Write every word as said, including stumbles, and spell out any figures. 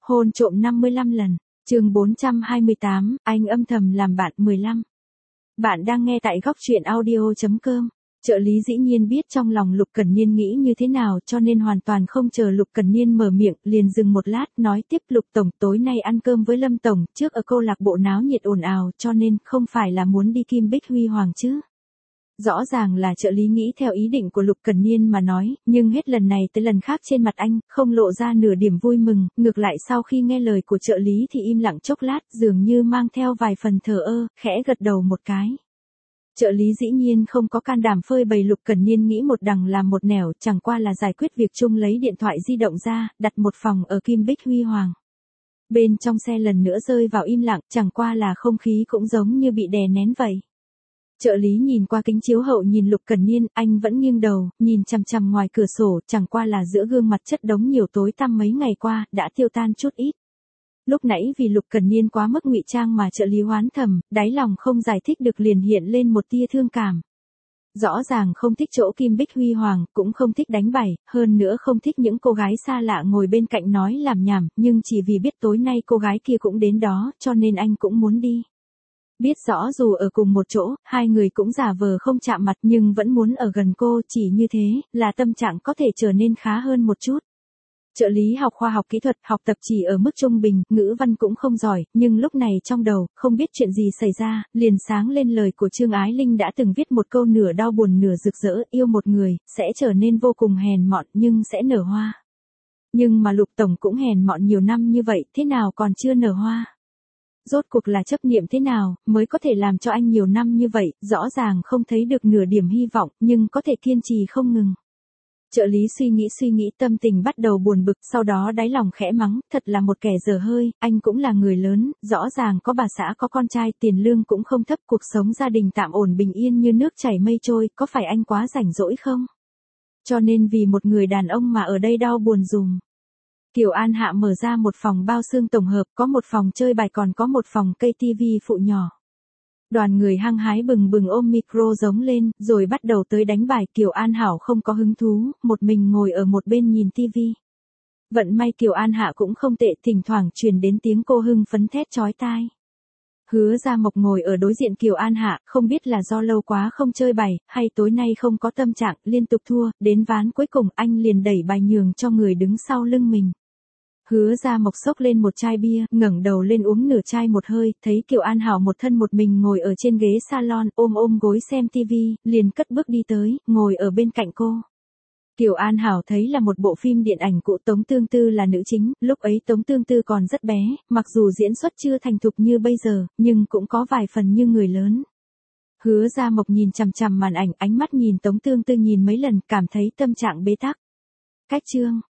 Hôn trộm năm mươi lăm lần. Chương bốn trăm hai mươi tám, anh âm thầm làm bạn mười lăm. Bạn đang nghe tại góc truyện audio chấm com. Trợ lý dĩ nhiên biết trong lòng Lục Cẩn Niên nghĩ như thế nào, cho nên hoàn toàn không chờ Lục Cẩn Niên mở miệng, liền dừng một lát, nói tiếp: Lục tổng, tối nay ăn cơm với Lâm tổng, trước ở câu lạc bộ náo nhiệt ồn ào, cho nên không phải là muốn đi Kim Bích Huy Hoàng chứ? Rõ ràng là trợ lý nghĩ theo ý định của Lục Cẩn Niên mà nói, nhưng hết lần này tới lần khác trên mặt anh không lộ ra nửa điểm vui mừng, ngược lại sau khi nghe lời của trợ lý thì im lặng chốc lát, dường như mang theo vài phần thờ ơ, khẽ gật đầu một cái. Trợ lý dĩ nhiên không có can đảm phơi bày Lục Cẩn Niên nghĩ một đằng làm một nẻo, chẳng qua là giải quyết việc chung, lấy điện thoại di động ra, đặt một phòng ở Kim Bích Huy Hoàng. Bên trong xe lần nữa rơi vào im lặng, chẳng qua là không khí cũng giống như bị đè nén vậy. Trợ lý nhìn qua kính chiếu hậu nhìn Lục Cẩn Niên, anh vẫn nghiêng đầu, nhìn chằm chằm ngoài cửa sổ, chẳng qua là giữa gương mặt chất đống nhiều tối tăm mấy ngày qua, đã tiêu tan chút ít. Lúc nãy vì Lục Cẩn Niên quá mức ngụy trang mà trợ lý hoán thầm, đáy lòng không giải thích được liền hiện lên một tia thương cảm. Rõ ràng không thích chỗ Kim Bích Huy Hoàng, cũng không thích đánh bài, hơn nữa không thích những cô gái xa lạ ngồi bên cạnh nói làm nhảm, nhưng chỉ vì biết tối nay cô gái kia cũng đến đó, cho nên anh cũng muốn đi. Biết rõ dù ở cùng một chỗ, hai người cũng giả vờ không chạm mặt nhưng vẫn muốn ở gần cô, chỉ như thế, là tâm trạng có thể trở nên khá hơn một chút. Trợ lý học khoa học kỹ thuật, học tập chỉ ở mức trung bình, ngữ văn cũng không giỏi, nhưng lúc này trong đầu, không biết chuyện gì xảy ra, liền sáng lên lời của Trương Ái Linh đã từng viết một câu nửa đau buồn nửa rực rỡ: yêu một người, sẽ trở nên vô cùng hèn mọn nhưng sẽ nở hoa. Nhưng mà Lục tổng cũng hèn mọn nhiều năm như vậy, thế nào còn chưa nở hoa? Rốt cuộc là chấp niệm thế nào, mới có thể làm cho anh nhiều năm như vậy, rõ ràng không thấy được nửa điểm hy vọng, nhưng có thể kiên trì không ngừng. Trợ lý suy nghĩ suy nghĩ tâm tình bắt đầu buồn bực, sau đó đáy lòng khẽ mắng, thật là một kẻ dở hơi, anh cũng là người lớn, rõ ràng có bà xã có con trai, tiền lương cũng không thấp, cuộc sống gia đình tạm ổn bình yên như nước chảy mây trôi, có phải anh quá rảnh rỗi không? Cho nên vì một người đàn ông mà ở đây đau buồn dùm. Kiều An Hạ mở ra một phòng bao xương tổng hợp, có một phòng chơi bài còn có một phòng cây tivi phụ nhỏ. Đoàn người hăng hái bừng bừng ôm micro giống lên, rồi bắt đầu tới đánh bài. Kiều An Hảo không có hứng thú, một mình ngồi ở một bên nhìn tivi. Vận may Kiều An Hạ cũng không tệ, thỉnh thoảng truyền đến tiếng cô hưng phấn thét chói tai. Hứa Gia Mộc ngồi ở đối diện Kiều An Hạ, không biết là do lâu quá không chơi bài, hay tối nay không có tâm trạng, liên tục thua, đến ván cuối cùng anh liền đẩy bài nhường cho người đứng sau lưng mình. Hứa Gia Mộc xốc lên một chai bia, ngẩng đầu lên uống nửa chai một hơi, thấy Kiều An Hảo một thân một mình ngồi ở trên ghế salon, ôm ôm gối xem tivi, liền cất bước đi tới, ngồi ở bên cạnh cô. Kiều An Hảo thấy là một bộ phim điện ảnh cũ, Tống Tương Tư là nữ chính, lúc ấy Tống Tương Tư còn rất bé, mặc dù diễn xuất chưa thành thục như bây giờ, nhưng cũng có vài phần như người lớn. Hứa Gia Mộc nhìn chằm chằm màn ảnh, ánh mắt nhìn Tống Tương Tư nhìn mấy lần, cảm thấy tâm trạng bế tắc. Cách chương